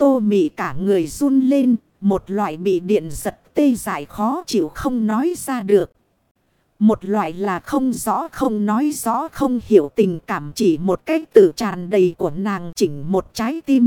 Tô Mị cả người run lên, một loại bị điện giật tê dại khó chịu không nói ra được. Một loại là không rõ không nói rõ không hiểu tình cảm chỉ một cách tự tràn đầy của nàng chỉnh một trái tim.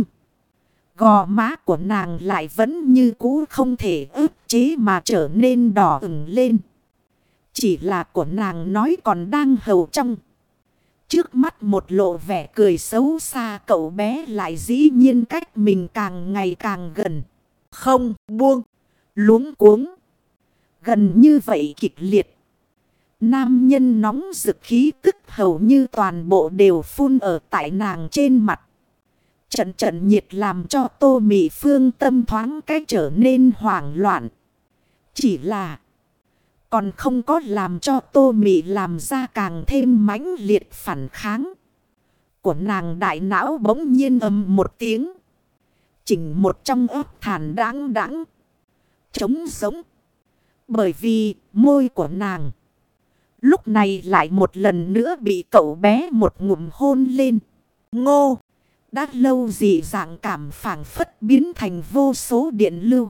Gò má của nàng lại vẫn như cũ không thể ức chế mà trở nên đỏ ửng lên. Chỉ là của nàng nói còn đang hầu trong. Trước mắt một lộ vẻ cười xấu xa, cậu bé lại dĩ nhiên cách mình càng ngày càng gần. Không buông, luống cuống. Gần như vậy kịch liệt. Nam nhân nóng rực khí tức hầu như toàn bộ đều phun ở tại nàng trên mặt. Trận trận nhiệt làm cho Tô Mị phương tâm thoáng cách trở nên hoảng loạn. Chỉ là còn không có làm cho Tô Mị làm ra càng thêm mãnh liệt phản kháng. Của nàng đại não bỗng nhiên ầm một tiếng. Chỉnh một trong ớt thản đáng đáng. Trống sống. Bởi vì môi của nàng lúc này lại một lần nữa bị cậu bé một ngụm hôn lên. Ngô! Đã lâu dị dạng cảm phảng phất biến thành vô số điện lưu.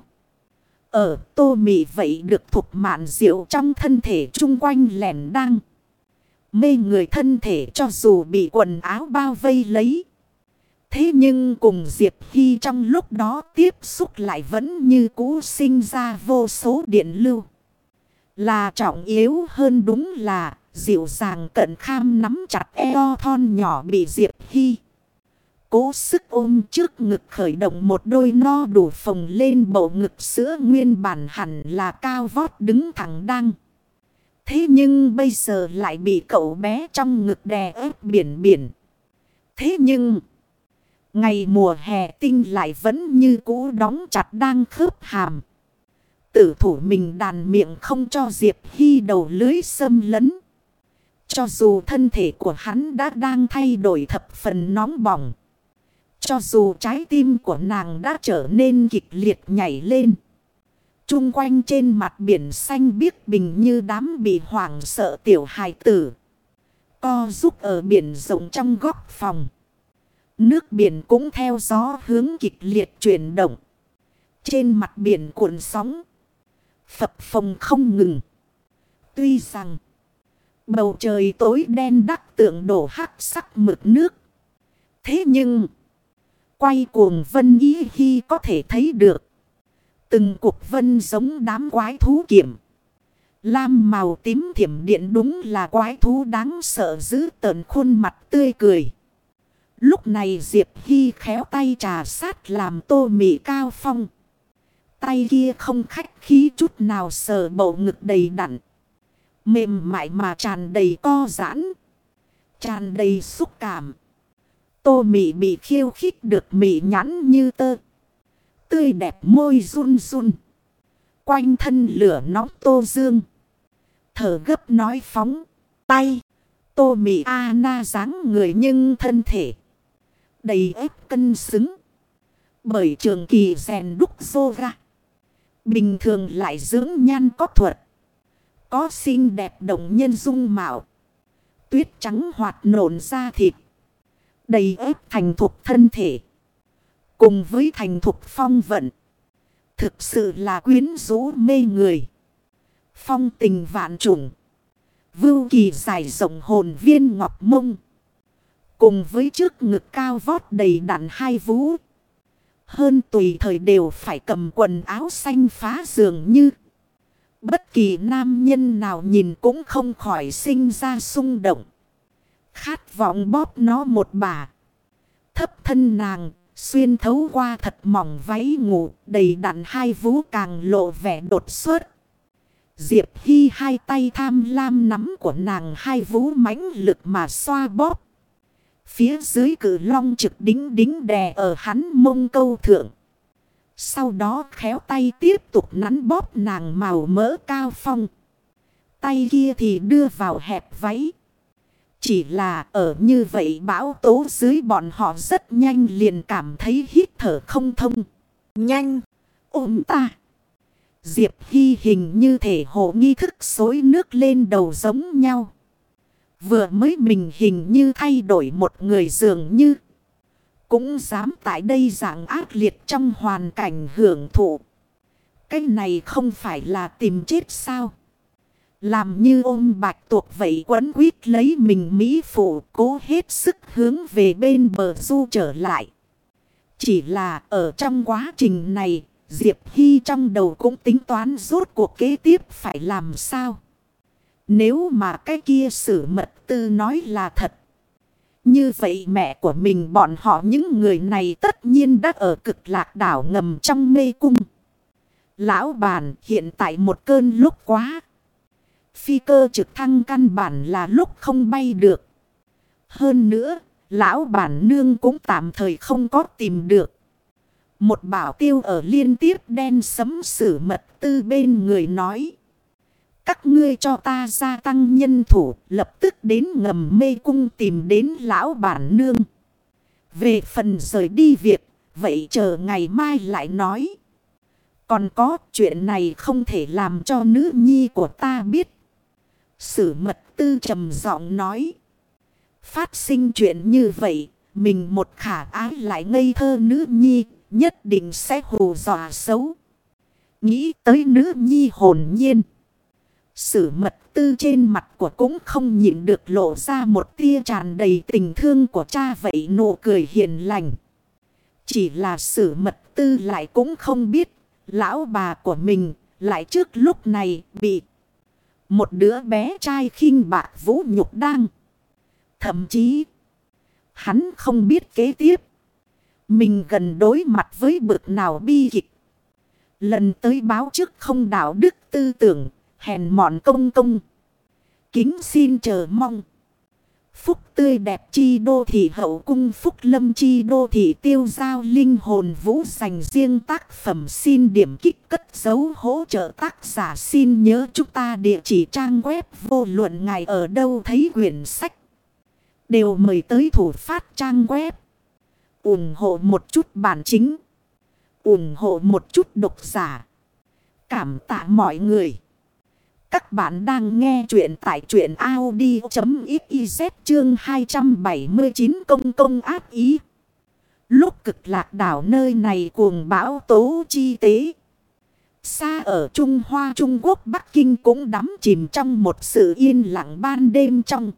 Ở Tô Mị vậy được thục mạn diệu trong thân thể chung quanh lẻn đăng. Mê người thân thể cho dù bị quần áo bao vây lấy. Thế nhưng cùng Diệp Hy trong lúc đó tiếp xúc lại vẫn như cũ sinh ra vô số điện lưu. Là trọng yếu hơn đúng là dịu dàng cận kham nắm chặt eo thon nhỏ bị Diệp Hy cố sức ôm trước ngực khởi động một đôi no đủ phồng lên bầu ngực sữa nguyên bản hẳn là cao vót đứng thẳng đăng. Thế nhưng bây giờ lại bị cậu bé trong ngực đè ép biển biển. Thế nhưng ngày mùa hè tinh lại vẫn như cũ đóng chặt đang khớp hàm. Tử thủ mình đàn miệng không cho Diệp Hy đầu lưới xâm lấn. Cho dù thân thể của hắn đã đang thay đổi thập phần nóng bỏng. Cho dù trái tim của nàng đã trở nên kịch liệt nhảy lên. Trung quanh trên mặt biển xanh biếc bình như đám bị hoảng sợ tiểu hài tử. Co giúp ở biển rộng trong góc phòng. Nước biển cũng theo gió hướng kịch liệt chuyển động. Trên mặt biển cuộn sóng. Phập phồng không ngừng. Tuy rằng bầu trời tối đen đắc tượng đổ hắc sắc mực nước. Thế nhưng quay cuồng vân ý khi có thể thấy được. Từng cục vân giống đám quái thú kiểm. Lam màu tím thiểm điện đúng là quái thú đáng sợ giữ tợn khuôn mặt tươi cười. Lúc này Diệp Hy khéo tay trà sát làm Tô Mị cao phong. Tay kia không khách khí chút nào sờ bầu ngực đầy đặn. Mềm mại mà tràn đầy co giãn. Tràn đầy xúc cảm. Tô Mị bị khiêu khích được mị nhãn như tơ. Tươi đẹp môi run run. Quanh thân lửa nóng Tô Dương. Thở gấp nói phóng. Tay. Tô Mị na dáng người nhưng thân thể đầy ép cân xứng. Bởi trường kỳ rèn đúc yoga. Bình thường lại dưỡng nhan có thuật. Có xinh đẹp động nhân dung mạo. Tuyết trắng hoạt nộn da thịt. Đầy ép thành thục thân thể. Cùng với thành thục phong vận. Thực sự là quyến rũ mê người. Phong tình vạn trùng. Vưu kỳ dài rộng hồn viên ngọc mông. Cùng với trước ngực cao vót đầy đặn hai vú. Hơn tùy thời đều phải cầm quần áo xanh phá giường như. Bất kỳ nam nhân nào nhìn cũng không khỏi sinh ra xung động. Khát vọng bóp nó một bà. Thấp thân nàng, xuyên thấu qua thật mỏng váy ngủ, đầy đặn hai vú càng lộ vẻ đột xuất. Diệp Hy hai tay tham lam nắm của nàng hai vú mãnh lực mà xoa bóp. Phía dưới cử long trực đính đính đè ở hắn mông câu thượng. Sau đó khéo tay tiếp tục nắn bóp nàng màu mỡ cao phong. Tay kia thì đưa vào hẹp váy. Chỉ là ở như vậy bão tố dưới bọn họ rất nhanh liền cảm thấy hít thở không thông. Nhanh! Ôm ta! Diệp Hy hình như thể hồ nghi thức xối nước lên đầu giống nhau. Vừa mới mình hình như thay đổi một người dường như. cũng dám tại đây dạng ác liệt trong hoàn cảnh hưởng thụ. Cái này không phải là tìm chết sao? Làm như ôm bạch tuộc vậy quấn quýt lấy mình mỹ phụ, cố hết sức hướng về bên bờ du trở lại. Chỉ là ở trong quá trình này, Diệp Hy trong đầu cũng tính toán rốt cuộc kế tiếp phải làm sao. Nếu mà cái kia Sử Mật Tư nói là thật, như vậy mẹ của mình bọn họ những người này tất nhiên đã ở Cực Lạc đảo ngầm trong mê cung. Lão bản hiện tại một cơn lúc quá. Phi cơ trực thăng căn bản là lúc không bay được. Hơn nữa, lão bản nương cũng tạm thời không có tìm được. Một bảo tiêu ở liên tiếp đen sấm Sử Mật Tư bên người nói. Các ngươi cho ta gia tăng nhân thủ, lập tức đến ngầm mê cung tìm đến lão bản nương. Về phần rời đi việc, vậy chờ ngày mai lại nói. Còn có chuyện này không thể làm cho nữ nhi của ta biết. Sử Mật Tư trầm giọng nói. Phát sinh chuyện như vậy, mình một khả ái lại ngây thơ nữ nhi, nhất định sẽ hù dọa xấu. Nghĩ tới nữ nhi hồn nhiên. Sử Mật Tư trên mặt của cũng không nhịn được lộ ra một tia tràn đầy tình thương của cha vậy nụ cười hiền lành. Chỉ là Sử Mật Tư lại cũng không biết, lão bà của mình lại trước lúc này bị một đứa bé trai khinh bạc vũ nhục đang. Thậm chí, hắn không biết kế tiếp, mình gần đối mặt với bực nào bi kịch. Lần tới báo trước không đạo đức tư tưởng, hèn mọn công công. Kính xin chờ mong. Phúc tươi đẹp chi đô thị hậu cung, phúc lâm chi đô thị tiêu giao linh hồn vũ dành riêng tác phẩm, xin điểm kích cất dấu hỗ trợ tác giả, xin nhớ chúng ta địa chỉ trang web vô luận ngài ở đâu thấy quyển sách. Đều mời tới thủ phát trang web. Ủng hộ một chút bản chính. Ủng hộ một chút độc giả. Cảm tạ mọi người. Các bạn đang nghe chuyện tại truyện audio.xyz chương 279 công công ác ý. Lúc Cực Lạc đảo nơi này cuồng bão tố chi tế. Xa ở Trung Hoa Trung Quốc Bắc Kinh cũng đắm chìm trong một sự yên lặng ban đêm trong.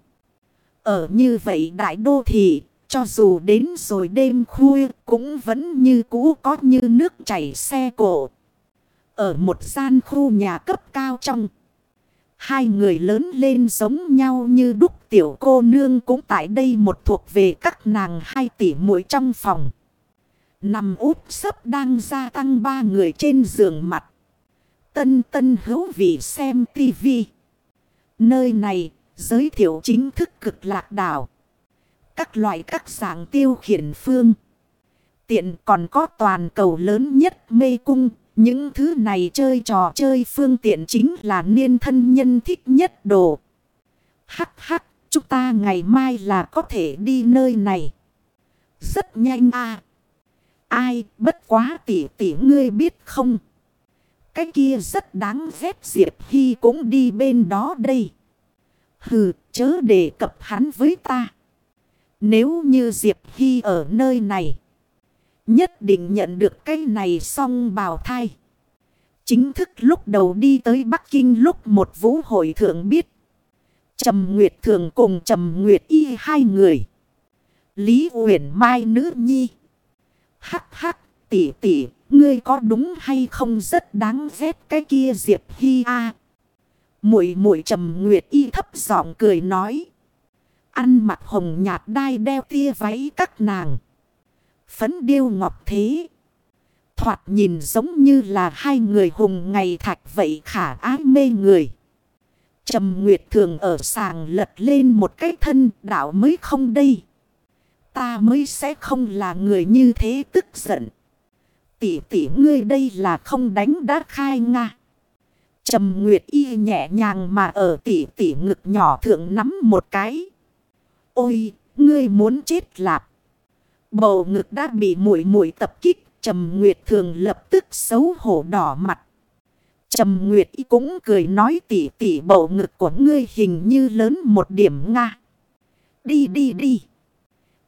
Ở như vậy đại đô thị, cho dù đến rồi đêm khuya cũng vẫn như cũ có như nước chảy xe cộ. Ở một gian khu nhà cấp cao trong. Hai người lớn lên giống nhau như đúc, tiểu cô nương cũng tại đây một thuộc về các nàng hai tỷ muội trong phòng. Nằm úp sấp đang gia tăng ba người trên giường mặt. Tân tân hữu vị xem tivi. Nơi này giới thiệu chính thức Cực Lạc đảo. Các loại các dạng tiêu khiển phương. Tiện còn có toàn cầu lớn nhất mê cung. Những thứ này chơi trò chơi phương tiện chính là niên thân nhân thích nhất đồ. Hắc hắc, chúng ta ngày mai là có thể đi nơi này. Rất nhanh à. Ai, bất quá tỷ tỷ ngươi biết không? Cái kia rất đáng ghét, Diệp Hy cũng đi bên đó đây. Hừ, chớ đề cập hắn với ta. Nếu như Diệp Hy ở nơi này, nhất định nhận được cái này xong bào thai. Chính thức lúc đầu đi tới Bắc Kinh lúc một vũ hội thượng biết. Trầm Nguyệt Thường cùng Trầm Nguyệt Y hai người. Lý Uyển Mai nữ nhi. Hắc hắc, tỷ tỷ, ngươi có đúng hay không rất đáng ghét cái kia Diệp Hy a. Muội muội Trầm Nguyệt Y thấp giọng cười nói. Ăn mặc hồng nhạt đai đeo tia váy các nàng. Phấn điêu ngọc thế. Thoạt nhìn giống như là hai người hùng ngày thạch vậy, khả ái mê người. Trầm Nguyệt Thường ở sàng lật lên một cái thân, đạo mới không đây. Ta mới sẽ không là người như thế, tức giận. Tỷ tỷ ngươi đây là không đánh đã khai nga. Trầm Nguyệt Y nhẹ nhàng mà ở tỷ tỷ ngực nhỏ thượng nắm một cái. Ôi, ngươi muốn chết lạp. Bầu ngực đã bị muội muội tập kích, Trầm Nguyệt Thường lập tức xấu hổ đỏ mặt. Trầm Nguyệt Y cũng cười nói, tỷ tỷ bầu ngực của ngươi hình như lớn một điểm nga. Đi đi đi.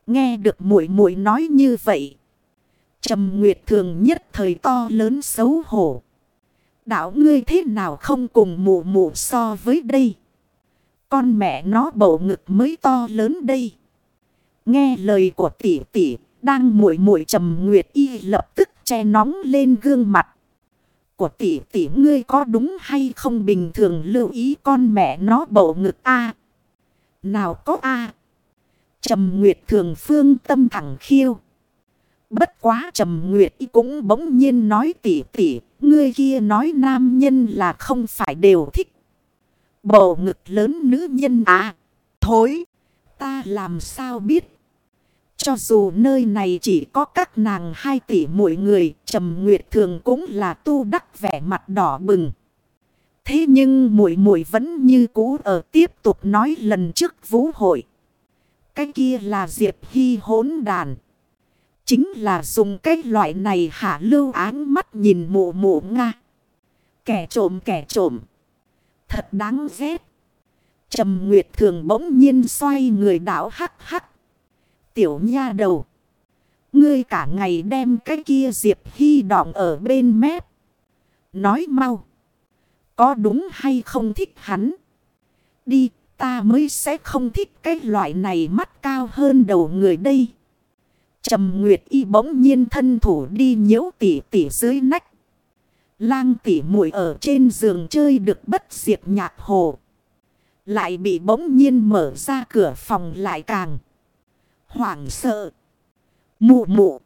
Nghe được muội muội nói như vậy, Trầm Nguyệt Thường nhất thời to lớn xấu hổ. Đạo ngươi thế nào không cùng mụ mụ so với đây? Con mẹ nó bầu ngực mới to lớn đây. Nghe lời của tỷ tỷ, đang muội muội Trầm Nguyệt Y lập tức che nóng lên gương mặt. Của tỷ tỷ ngươi có đúng hay không bình thường lưu ý con mẹ nó bầu ngực a? Nào có a? Trầm Nguyệt Thường phương tâm thẳng khiêu. Bất quá Trầm Nguyệt Y cũng bỗng nhiên nói tỷ tỷ, ngươi kia nói nam nhân là không phải đều thích bầu ngực lớn nữ nhân à? Thối, ta làm sao biết? Cho dù nơi này chỉ có các nàng 2 tỷ mỗi người, Trầm Nguyệt Thường cũng là tu đắc vẻ mặt đỏ bừng. Thế nhưng muội muội vẫn như cũ ở tiếp tục nói lần trước vũ hội. Cái kia là Diệp Hy hỗn đàn. Chính là dùng cái loại này hạ lưu áng mắt nhìn mụ mụ Nga. Kẻ trộm. Thật đáng ghét. Trầm Nguyệt Thường bỗng nhiên xoay người đảo hắc hắc. Tiểu nha đầu. Ngươi cả ngày đem cái kia Diệp Hy đọng ở bên mép. Nói mau. Có đúng hay không thích hắn? Đi, ta mới sẽ không thích cái loại này mắt cao hơn đầu người đây. Trầm Nguyệt Y bỗng nhiên thân thủ đi nhiễu tỉ tỉ dưới nách. Lang tỉ muội ở trên giường chơi được bất diệt nhạc hồ. Lại bị bỗng nhiên mở ra cửa phòng lại càng hoảng sợ. Mụ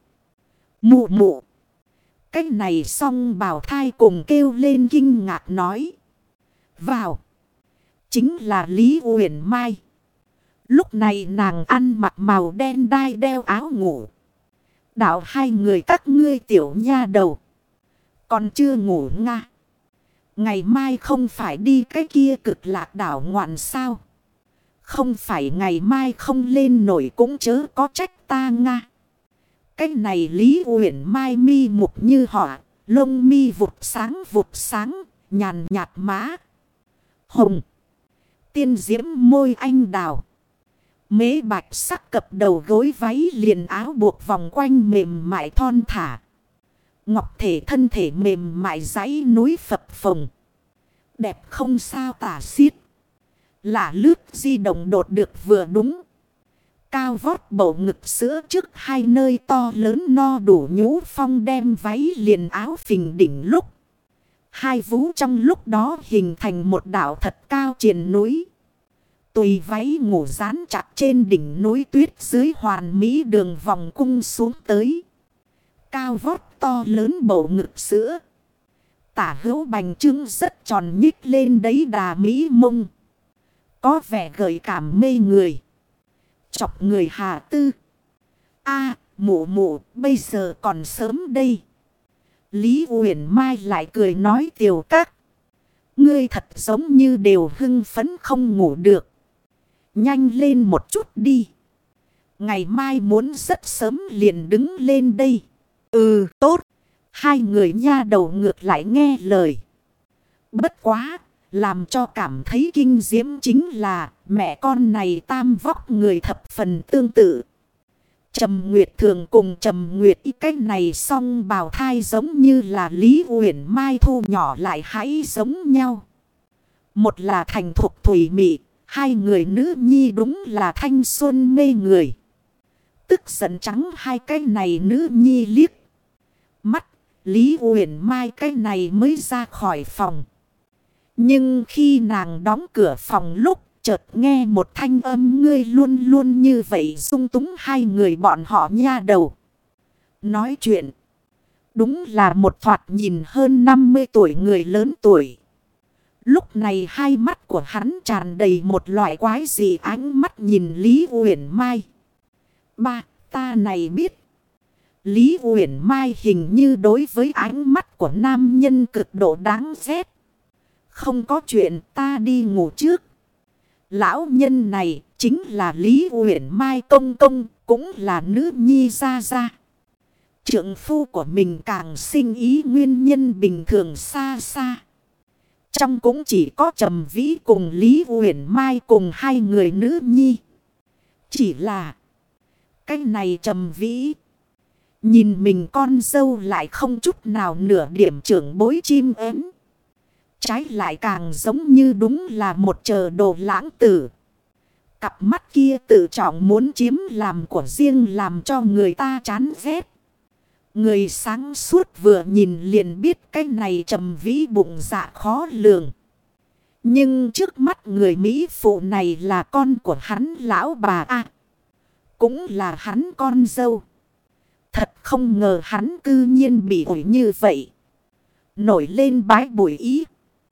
mụ. Cái này xong bào thai cùng kêu lên kinh ngạc nói. Vào. Chính là Lý Uyển Mai. Lúc này nàng ăn mặc màu đen đai đeo áo ngủ. Đạo 2 người các ngươi tiểu nha đầu. Còn chưa ngủ nga. Ngày mai không phải đi cái kia Cực Lạc đảo ngoạn sao? Không phải ngày mai không lên nổi cũng chớ có trách ta nga. Cái này Lý Uyển Mai mi mục như họa, lông mi vụt sáng, nhàn nhạt má hồng. Tiên diễm môi anh đào. Mế bạch sắc cập đầu gối váy liền áo buộc vòng quanh mềm mại thon thả. Ngọc thể thân thể mềm mại dãy núi phập phồng. Đẹp không sao tả xiết. Lả lướt di động đột được vừa đúng. Cao vót bầu ngực sữa trước 2 nơi to lớn no đủ nhũ phong đem váy liền áo phình đỉnh lúc. 2 vú trong lúc đó hình thành một đảo thật cao triền núi. Tùy váy ngủ dán chặt trên đỉnh núi tuyết dưới hoàn mỹ đường vòng cung xuống tới. Cao vót to lớn bầu ngực sữa. Tả hữu bành trưng rất tròn nhích lên đấy đà mỹ mông. Có vẻ gợi cảm mê người. Chọc người hà tư. Mụ bây giờ còn sớm đây. Lý Uyển Mai lại cười nói tiểu các. Ngươi thật giống như đều hưng phấn không ngủ được. Nhanh lên một chút đi. Ngày mai muốn rất sớm liền đứng lên đây. Ừ tốt. 2 người nha đầu ngược lại nghe lời. Bất quá. Làm cho cảm thấy kinh diễm chính là mẹ con này tam vóc người thập phần tương tự. Trầm Nguyệt Thường cùng Trầm Nguyệt Y cách này song bào thai giống như là Lý Uyển Mai thu nhỏ lại hãy giống nhau. Một là thành thục thủy mị, 2 người nữ nhi đúng là thanh xuân mê người. Tức giận trắng 2 cái này nữ nhi liếc mắt, Lý Uyển Mai cái này mới ra khỏi phòng. Nhưng khi nàng đóng cửa phòng lúc chợt nghe một thanh âm ngươi luôn luôn như vậy dung túng 2 người bọn họ nha đầu. Nói chuyện. Đúng là một thoạt nhìn hơn 50 tuổi người lớn tuổi. Lúc này 2 mắt của hắn tràn đầy một loại quái dị ánh mắt nhìn Lý Uyển Mai. Ba, ta này biết. Lý Uyển Mai hình như đối với ánh mắt của nam nhân cực độ đáng ghét. Không có chuyện ta đi ngủ trước. Lão nhân này chính là Lý Uyển Mai công công, cũng là nữ nhi gia gia. Trượng phu của mình càng sinh ý nguyên nhân bình thường xa xa. Trong cũng chỉ có Trầm Vĩ cùng Lý Uyển Mai cùng 2 người nữ nhi. Chỉ là Cái này Trầm Vĩ. Nhìn mình con dâu lại không chút nào nửa điểm trưởng bối chim ếm. Trái lại càng giống như đúng là một chờ đồ lãng tử. Cặp mắt kia tự trọng muốn chiếm làm của riêng làm cho người ta chán ghét. Người sáng suốt vừa nhìn liền biết cái này Trầm Vĩ bụng dạ khó lường. Nhưng trước mắt người Mỹ phụ này là con của hắn lão bà a, cũng là hắn con dâu. Thật không ngờ hắn cư nhiên bị ổi như vậy. Nổi lên bái bụi ý.